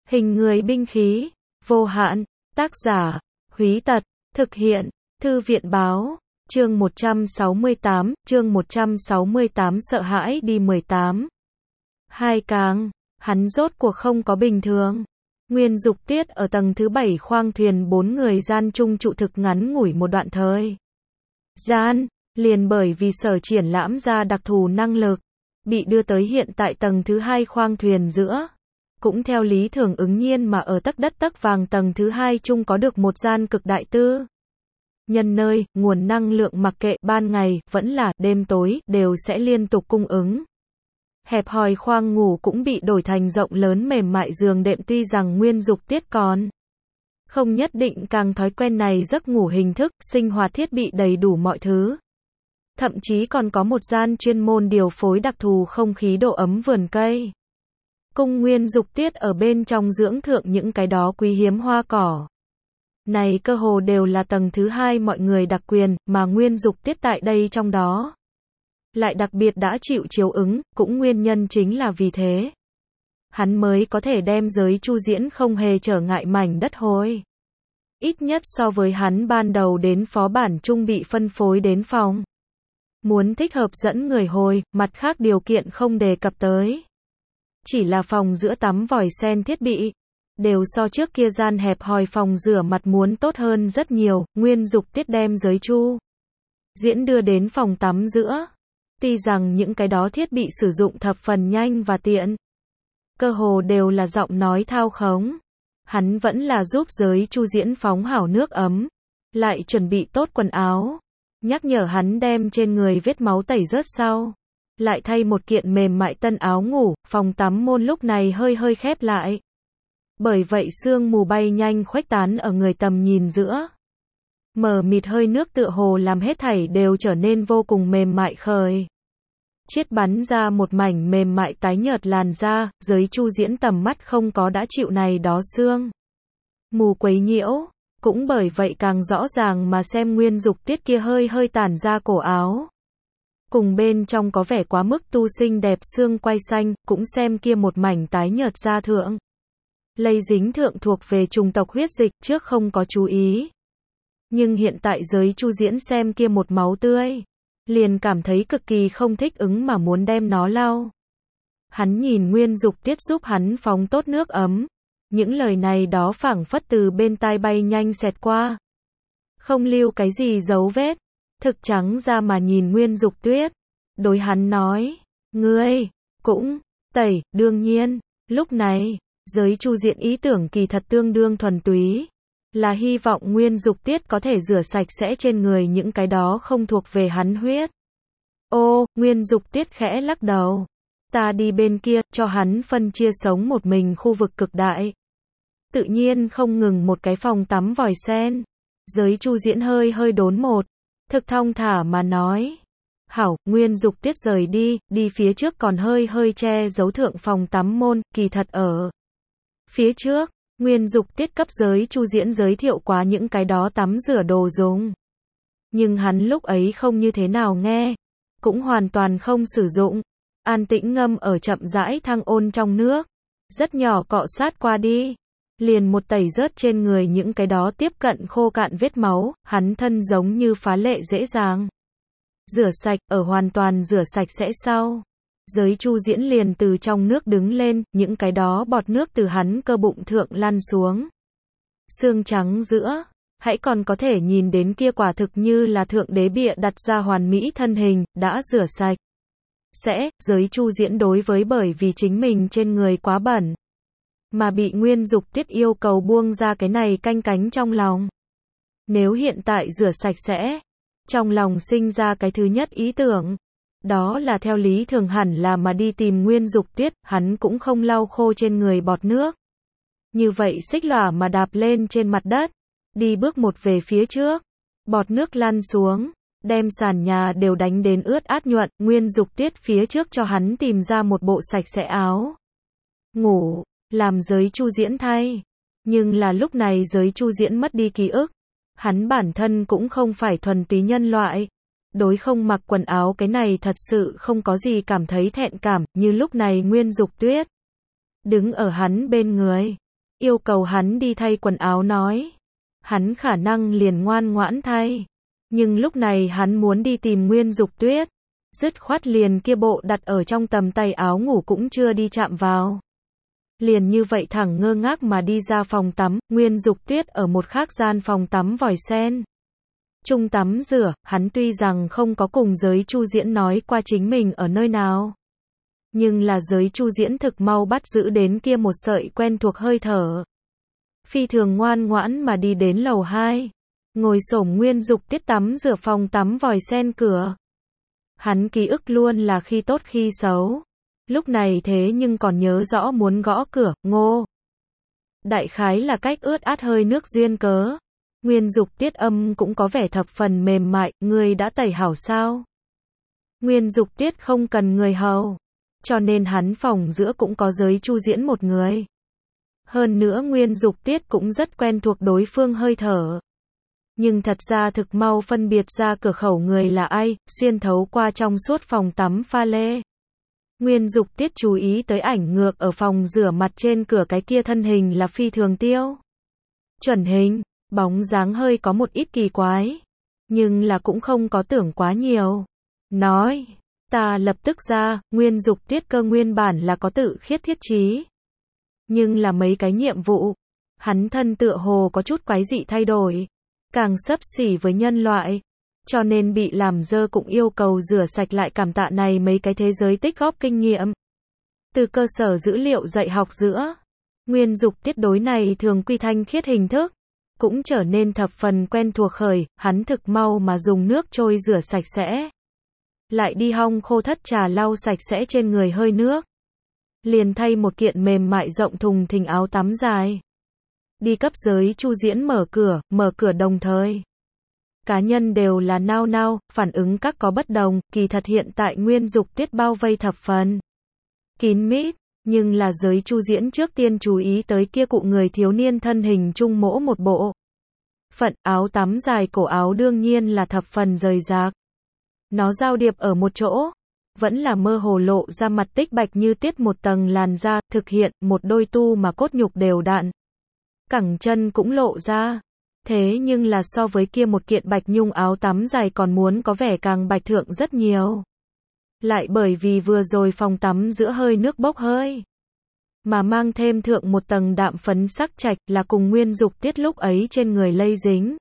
Hình người binh khí, vô hạn, tác giả, Húy Tật, thực hiện, Thư viện báo, chương 168, sợ hãi đi 18. Hai càng, hắn rốt cuộc không có bình thường. Nguyên Dục Tiết ở tầng thứ 7 khoang thuyền 4 người gian chung trụ thực ngắn ngủi một đoạn thời gian, liền bởi vì sở triển lãm ra đặc thù năng lực, bị đưa tới hiện tại tầng thứ 2 khoang thuyền giữa. Cũng theo lý thường ứng nhiên mà ở tấc đất tấc vàng tầng thứ 2 chung có được một gian cực đại tư nhân nơi, nguồn năng lượng mặc kệ ban ngày, vẫn là đêm tối, đều sẽ liên tục cung ứng. Hẹp hòi khoang ngủ cũng bị đổi thành rộng lớn mềm mại giường đệm, tuy rằng Nguyên Dục Tiết còn không nhất định càng thói quen này giấc ngủ hình thức, sinh hoạt thiết bị đầy đủ mọi thứ. Thậm chí còn có một gian chuyên môn điều phối đặc thù không khí độ ấm vườn cây. Cung Nguyên Dục Tiết ở bên trong dưỡng thượng những cái đó quý hiếm hoa cỏ. Này cơ hồ đều là tầng thứ 2 mọi người đặc quyền, mà Nguyên Dục Tiết tại đây trong đó lại đặc biệt đã chịu chiếu ứng, cũng nguyên nhân chính là vì thế. Hắn mới có thể đem giới chu diễn không hề trở ngại mảnh đất hôi. Ít nhất so với hắn ban đầu đến phó bản chung bị phân phối đến phòng. Muốn thích hợp dẫn người hồi, mặt khác điều kiện không đề cập tới. Chỉ là phòng giữa tắm vòi sen thiết bị, đều so trước kia gian hẹp hòi phòng rửa mặt muốn tốt hơn rất nhiều. Nguyên Dục Tiết đem giới chu diễn đưa đến phòng tắm giữa. Tuy rằng những cái đó thiết bị sử dụng thập phần nhanh và tiện, cơ hồ đều là giọng nói thao khống, hắn vẫn là giúp giới chu diễn phóng hảo nước ấm, lại chuẩn bị tốt quần áo, nhắc nhở hắn đem trên người vết máu tẩy rớt sau, lại thay một kiện mềm mại tân áo ngủ. Phòng tắm môn lúc này hơi hơi khép lại, bởi vậy sương mù bay nhanh khuếch tán ở người tầm nhìn giữa. Mờ mịt hơi nước tựa hồ làm hết thảy đều trở nên vô cùng mềm mại khởi. Chiết bắn ra một mảnh mềm mại tái nhợt làn da, giới chu diễn tầm mắt không có đã chịu này đó sương mù quấy nhiễu, cũng bởi vậy càng rõ ràng mà xem Nguyên Dục Tiết kia hơi hơi tản ra cổ áo. Cùng bên trong có vẻ quá mức tu xinh đẹp xương quai xanh, cũng xem kia một mảnh tái nhợt da thượng. Lây dính thượng thuộc về chủng tộc huyết dịch, trước không có chú ý. Nhưng hiện tại giới chu diễn xem kia một máu tươi, liền cảm thấy cực kỳ không thích ứng mà muốn đem nó lau. Hắn nhìn Nguyên Dục Tiết giúp hắn phóng tốt nước ấm. Những lời này đó phảng phất từ bên tai bay nhanh xẹt qua. Không lưu cái gì dấu vết. Thực trắng ra mà nhìn Nguyên Dục Tiết. Đối hắn nói, ngươi, cũng, tẩy, đương nhiên. Lúc này, giới chu diện ý tưởng kỳ thật tương đương thuần túy. Là hy vọng Nguyên Dục Tiết có thể rửa sạch sẽ trên người những cái đó không thuộc về hắn huyết. Ô, Nguyên Dục Tiết khẽ lắc đầu. Ta đi bên kia, cho hắn phân chia sống một mình khu vực cực đại. Tự nhiên không ngừng một cái phòng tắm vòi sen. Giới chu diễn hơi hơi đốn một. Thực thong thả mà nói. Hảo, Nguyên Dục Tiết rời đi, đi phía trước còn hơi hơi che giấu thượng phòng tắm môn, kỳ thật ở phía trước. Nguyên Dục Tiết cấp giới chu diễn giới thiệu quá những cái đó tắm rửa đồ dùng. Nhưng hắn lúc ấy không như thế nào nghe. Cũng hoàn toàn không sử dụng. An tĩnh ngâm ở chậm rãi thang ôn trong nước. Rất nhỏ cọ sát qua đi. Liền một tẩy rớt trên người những cái đó tiếp cận khô cạn vết máu. Hắn thân giống như phá lệ dễ dàng rửa sạch, ở hoàn toàn rửa sạch sẽ sau. Giới chu diễn liền từ trong nước đứng lên, những cái đó bọt nước từ hắn cơ bụng thượng lăn xuống. Xương trắng giữa, hãy còn có thể nhìn đến kia quả thực như là thượng đế bịa đặt ra hoàn mỹ thân hình, đã rửa sạch. Giới chu diễn đối với bởi vì chính mình trên người quá bẩn, mà bị Nguyên Dục Tiết yêu cầu buông ra cái này canh cánh trong lòng. Nếu hiện tại rửa sạch sẽ, trong lòng sinh ra cái thứ nhất ý tưởng. Đó là theo lý thường hẳn là mà đi tìm Nguyên Dục Tiết, hắn cũng không lau khô trên người bọt nước. Như vậy xích lỏa mà đạp lên trên mặt đất, đi bước một về phía trước, bọt nước lăn xuống, đem sàn nhà đều đánh đến ướt át nhuận. Nguyên Dục Tiết phía trước cho hắn tìm ra một bộ sạch sẽ áo ngủ, làm giới chu diễn thay. Nhưng là lúc này giới chu diễn mất đi ký ức. Hắn bản thân cũng không phải thuần túy nhân loại. Đối không mặc quần áo cái này thật sự không có gì cảm thấy thẹn cảm, như lúc này Nguyên Dục Tiết đứng ở hắn bên người. yêu cầu hắn đi thay quần áo nói. Hắn khả năng liền ngoan ngoãn thay. Nhưng lúc này hắn muốn đi tìm Nguyên Dục Tuyết. Dứt khoát liền kia bộ đặt ở trong tầm tay áo ngủ cũng chưa đi chạm vào. Liền như vậy thẳng ngơ ngác mà đi ra phòng tắm, Nguyên Dục Tuyết ở một khác gian phòng tắm vòi sen. Chung tắm rửa, hắn tuy rằng không có cùng giới Chu Diễn nói qua chính mình ở nơi nào. Nhưng là giới Chu Diễn thực mau bắt giữ đến kia một sợi quen thuộc hơi thở. Phi thường ngoan ngoãn mà đi đến lầu 2. Ngồi xổm Nguyên Dục Tuyết tắm rửa phòng tắm vòi sen cửa. Hắn ký ức luôn là khi tốt khi xấu. Lúc này thế nhưng còn nhớ rõ muốn gõ cửa, Ngô. Đại khái là cách ướt át hơi nước duyên cớ. Nguyên Dục Tuyết âm cũng có vẻ thập phần mềm mại, người đã tẩy hảo sao? Nguyên Dục Tuyết không cần người hầu. Cho nên hắn phòng giữa cũng có giới Chu Diễn một người. Hơn nữa Nguyên Dục Tuyết cũng rất quen thuộc đối phương hơi thở. Nhưng thật ra thực mau phân biệt ra cửa khẩu người là ai, xuyên thấu qua trong suốt phòng tắm pha lê. Nguyên Dục Tuyết chú ý tới ảnh ngược ở phòng rửa mặt trên cửa cái kia thân hình là phi thường tiêu. Chuẩn hình, bóng dáng hơi có một ít kỳ quái. Nhưng là cũng không có tưởng quá nhiều. Nói, ta lập tức ra, Nguyên Dục Tuyết cơ nguyên bản là có tự khiết thiết chí. Nhưng là mấy cái nhiệm vụ, hắn thân tựa hồ có chút quái dị thay đổi. Càng xấp xỉ với nhân loại. Cho nên bị làm dơ cũng yêu cầu rửa sạch lại cảm tạ này mấy cái thế giới tích góp kinh nghiệm. Từ cơ sở dữ liệu dạy học giữa, Nguyên Dục Tuyết đối này thường quy thanh khiết hình thức, cũng trở nên thập phần quen thuộc khởi, hắn thực mau mà dùng nước trôi rửa sạch sẽ. Lại đi hong khô thất trà lau sạch sẽ trên người hơi nước. Liền thay một kiện mềm mại rộng thùng thình áo tắm dài. Đi cấp giới Chu Diễn mở cửa đồng thời. Cá nhân đều là nao nao, phản ứng các có bất đồng, kỳ thật hiện tại Nguyên Dục Tuyết bao vây thập phần kín mít, nhưng là giới Chu Diễn trước tiên chú ý tới kia cụ người thiếu niên thân hình trung mỗ một bộ. Phận áo tắm dài cổ áo đương nhiên là thập phần rời rạc. Nó giao điệp ở một chỗ, vẫn là mơ hồ lộ ra mặt tích bạch như tiết một tầng làn da, thực hiện một đôi tu mà cốt nhục đều đặn. Cẳng chân cũng lộ ra. Thế nhưng là so với kia một kiện bạch nhung áo tắm dài còn muốn có vẻ càng bạch thượng rất nhiều. Lại bởi vì vừa rồi phòng tắm giữa hơi nước bốc hơi. Mà mang thêm thượng một tầng đạm phấn sắc trạch là cùng Nguyên Dục Tuyết lúc ấy trên người lây dính.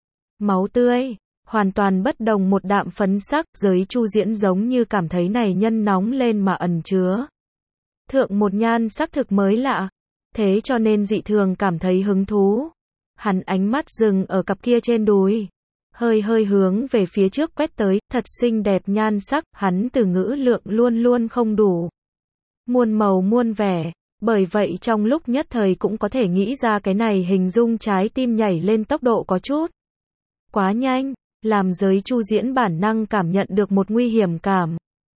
Máu tươi. Hoàn toàn bất đồng một đạm phấn sắc, giới Chu Diễn giống như cảm thấy này nhân nóng lên mà ẩn chứa. Thượng một nhan sắc thực mới lạ. Thế cho nên dị thường cảm thấy hứng thú. Hắn ánh mắt dừng ở cặp kia trên đùi. Hơi hướng về phía trước quét tới, thật xinh đẹp nhan sắc, hắn từ ngữ lượng luôn luôn không đủ. Muôn màu muôn vẻ, bởi vậy trong lúc nhất thời cũng có thể nghĩ ra cái này hình dung trái tim nhảy lên tốc độ có chút quá nhanh, làm giới Chu Diễn bản năng cảm nhận được một nguy hiểm cảm.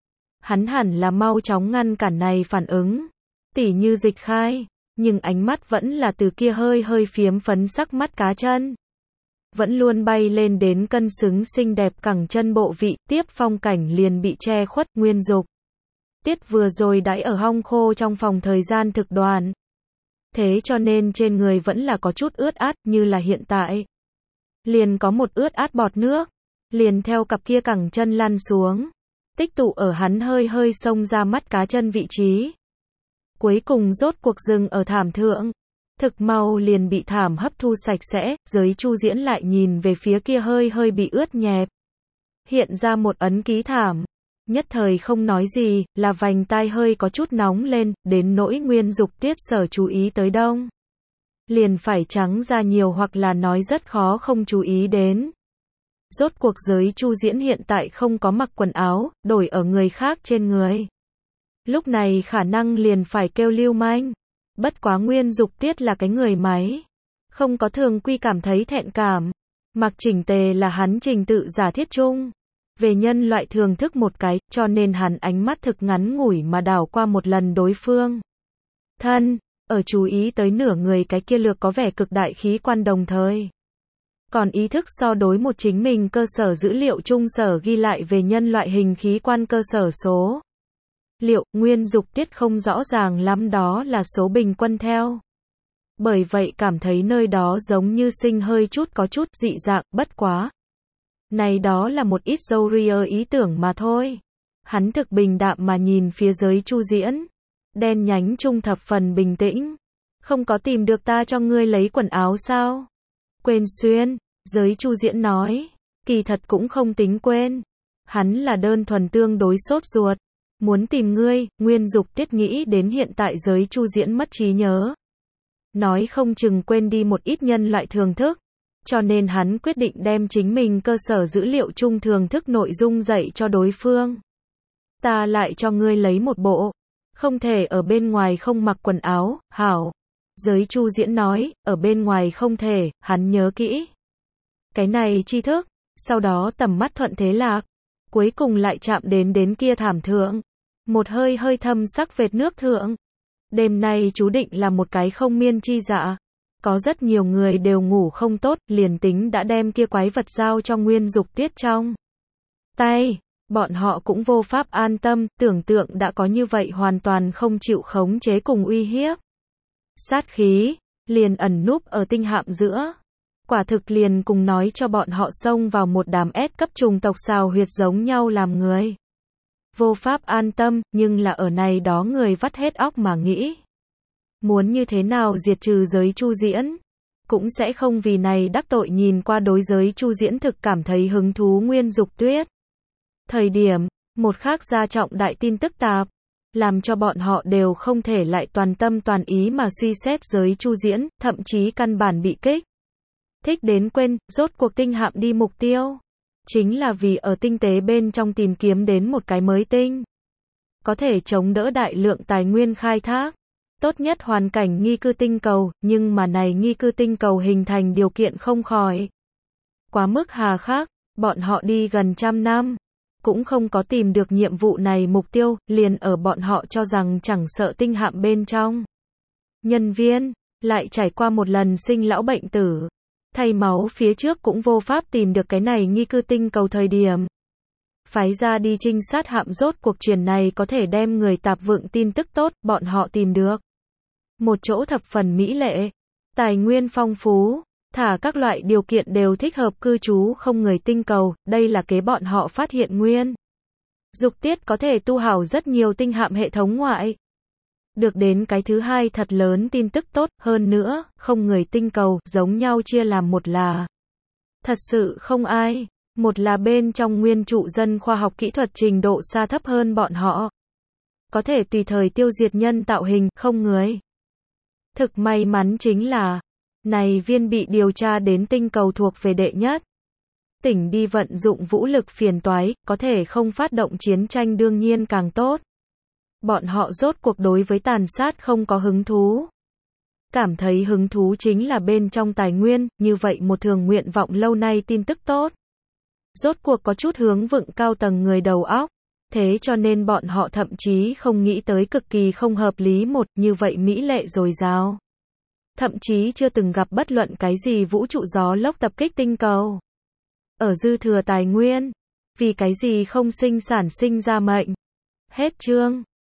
Hắn hẳn là mau chóng ngăn cản này phản ứng, tỉ như dịch khai. Nhưng ánh mắt vẫn là từ kia hơi phiếm phấn sắc mắt cá chân. Vẫn luôn bay lên đến cân xứng xinh đẹp cẳng chân bộ vị, tiếp phong cảnh liền bị che khuất. Nguyên Dục Tuyết vừa rồi đãi ở hong khô trong phòng thời gian thực đoàn. Thế cho nên trên người vẫn là có chút ướt át như là hiện tại. Liền có một ướt át bọt nước. Liền theo cặp kia cẳng chân lăn xuống. Tích tụ ở hắn hơi xông ra mắt cá chân vị trí. Cuối cùng rốt cuộc dừng ở thảm thượng. Thực mau liền bị thảm hấp thu sạch sẽ, giới Chu Diễn lại nhìn về phía kia hơi bị ướt nhẹp. Hiện ra một ấn ký thảm. Nhất thời không nói gì, là vành tai hơi có chút nóng lên, đến nỗi Nguyên Dục Tuyết sở chú ý tới đông. Liền phải trắng ra nhiều hoặc là nói rất khó không chú ý đến. Rốt cuộc giới Chu Diễn hiện tại không có mặc quần áo, đổi ở người khác trên người. Lúc này khả năng liền phải kêu lưu manh. Bất quá Nguyên Dục Tuyết là cái người máy. Không có thường quy cảm thấy thẹn cảm. Mặc chỉnh tề là hắn trình tự giả thiết chung. Về nhân loại thường thức một cái, cho nên hắn ánh mắt thực ngắn ngủi mà đảo qua một lần đối phương. Thân, ở chú ý tới nửa người cái kia lược có vẻ cực đại khí quan đồng thời. Còn ý thức so đối một chính mình cơ sở dữ liệu chung sở ghi lại về nhân loại hình khí quan cơ sở số. Liệu, Nguyên Dục Tuyết không rõ ràng lắm đó là số bình quân theo bởi vậy cảm thấy nơi đó giống như sinh hơi chút có chút dị dạng, bất quá. Này đó là một ít dâu ria ý tưởng mà thôi. Hắn thực bình đạm mà nhìn phía dưới Chu Diễn. Đen nhánh trung thập phần bình tĩnh. Không có tìm được ta cho ngươi lấy quần áo sao? Quên xuyên, giới Chu Diễn nói. Kỳ thật cũng không tính quên. Hắn là đơn thuần tương đối sốt ruột. Muốn tìm ngươi, Nguyên Dục Tiết nghĩ đến hiện tại giới Chu Diễn mất trí nhớ. Nói không chừng quên đi một ít nhân loại thường thức. Cho nên hắn quyết định đem chính mình cơ sở dữ liệu chung thường thức nội dung dạy cho đối phương. Ta lại cho ngươi lấy một bộ. Không thể ở bên ngoài không mặc quần áo, hảo. Giới Chu Diễn nói, ở bên ngoài không thể, hắn nhớ kỹ. Cái này tri thức, sau đó tầm mắt thuận thế lạc. Cuối cùng lại chạm đến kia thảm thượng. Một hơi hơi thâm sắc vệt nước thượng. Đêm nay chú định là một cái không miên chi dạ. Có rất nhiều người đều ngủ không tốt, liền tính đã đem kia quái vật giao cho Nguyên Dục Tiết trong tay. Bọn họ cũng vô pháp an tâm, tưởng tượng đã có như vậy hoàn toàn không chịu khống chế cùng uy hiếp. Sát khí, liền ẩn núp ở tinh hạm giữa. Quả thực liền cùng nói cho bọn họ xông vào một đám S cấp trùng tộc xào huyệt giống nhau làm người. Vô pháp an tâm, nhưng là ở này đó người vắt hết óc mà nghĩ. Muốn như thế nào diệt trừ giới Chu Diễn. Cũng sẽ không vì này đắc tội nhìn qua đối giới Chu Diễn thực cảm thấy hứng thú Nguyên Dục Tuyết. Thời điểm, một khác gia trọng đại tin tức tạp, làm cho bọn họ đều không thể lại toàn tâm toàn ý mà suy xét giới Chu Diễn, thậm chí căn bản bị kích. Thích đến quên, rốt cuộc tinh hạm đi mục tiêu. Chính là vì ở tinh tế bên trong tìm kiếm đến một cái mới tinh. Có thể chống đỡ đại lượng tài nguyên khai thác. Tốt nhất hoàn cảnh nghi cư tinh cầu, nhưng mà này nghi cư tinh cầu hình thành điều kiện không khỏi. Quá mức hà khắc, bọn họ đi gần 100 năm. Cũng không có tìm được nhiệm vụ này mục tiêu, liền ở bọn họ cho rằng chẳng sợ tinh hạm bên trong. Nhân viên, lại trải qua một lần sinh lão bệnh tử. Thay máu phía trước cũng vô pháp tìm được cái này nghi cư tinh cầu thời điểm. Phái ra đi trinh sát hạm rốt cuộc truyền này có thể đem người tạp vượng tin tức tốt, bọn họ tìm được. Một chỗ thập phần mỹ lệ, tài nguyên phong phú, thả các loại điều kiện đều thích hợp cư trú không người tinh cầu, đây là kế bọn họ phát hiện Nguyên Dục Tiết có thể tu hảo rất nhiều tinh hạm hệ thống ngoại. Được đến cái thứ hai thật lớn tin tức tốt, hơn nữa, không người tinh cầu, giống nhau chia làm một là. Thật sự không ai. Một là bên trong nguyên trụ dân khoa học kỹ thuật trình độ xa thấp hơn bọn họ. Có thể tùy thời tiêu diệt nhân tạo hình, không người. Thực may mắn chính là, này viên bị điều tra đến tinh cầu thuộc về đệ nhất. Tỉnh đi vận dụng vũ lực phiền toái, có thể không phát động chiến tranh đương nhiên càng tốt. Bọn họ rốt cuộc đối với tàn sát không có hứng thú. Cảm thấy hứng thú chính là bên trong tài nguyên, như vậy một thường nguyện vọng lâu nay tin tức tốt. Rốt cuộc có chút hướng vựng cao tầng người đầu óc. Thế cho nên bọn họ thậm chí không nghĩ tới cực kỳ không hợp lý một như vậy mỹ lệ dồi dào. Thậm chí chưa từng gặp bất luận cái gì vũ trụ gió lốc tập kích tinh cầu. Ở dư thừa tài nguyên. Vì cái gì không sinh sản sinh ra mệnh. Hết chương.